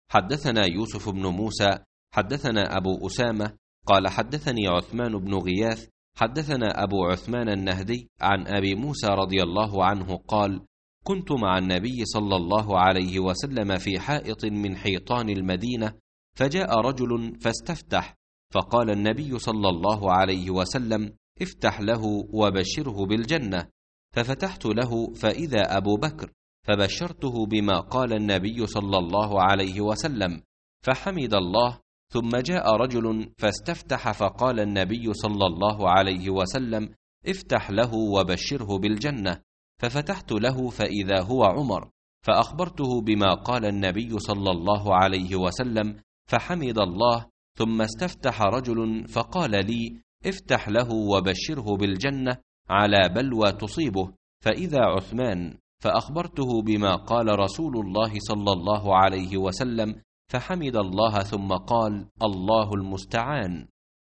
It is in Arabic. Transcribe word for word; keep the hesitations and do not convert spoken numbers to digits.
حدثنا يوسف بن موسى حدثنا أبو أسامة قال حدثني عثمان بن غياث حدثنا أبو عثمان النهدي عن أبي موسى رضي الله عنه قال: كنت مع النبي صلى الله عليه وسلم في حائط من حيطان المدينة، فجاء رجل فاستفتح، فقال النبي صلى الله عليه وسلم: افتح له وبشره بالجنة. ففتحت له فإذا أبو بكر، فبشرته بما قال النبي صلى الله عليه وسلم، فحمد الله. ثم جاء رجل فاستفتح، فقال النبي صلى الله عليه وسلم: افتح له وبشره بالجنة. ففتحت له فإذا هو عمر، فأخبرته بما قال النبي صلى الله عليه وسلم، فحمد الله. ثم استفتح رجل فقال لي: افتح له وبشره بالجنة على بلوى تصيبه، فإذا عثمان، فأخبرته بما قال رسول الله صلى الله عليه وسلم، فحمد الله ثم قال: الله المستعان.